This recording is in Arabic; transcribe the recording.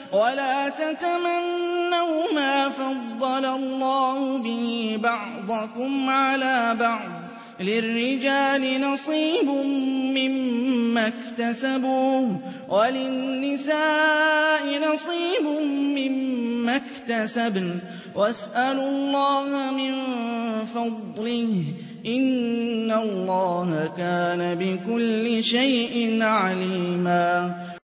ولا تتمنوا ما فضل الله به بعضكم على بعض للرجال نصيب مما اكتسبوا وللنساء نصيب مما اكتسبن واسألوا الله من فضله إن الله كان بكل شيء عليما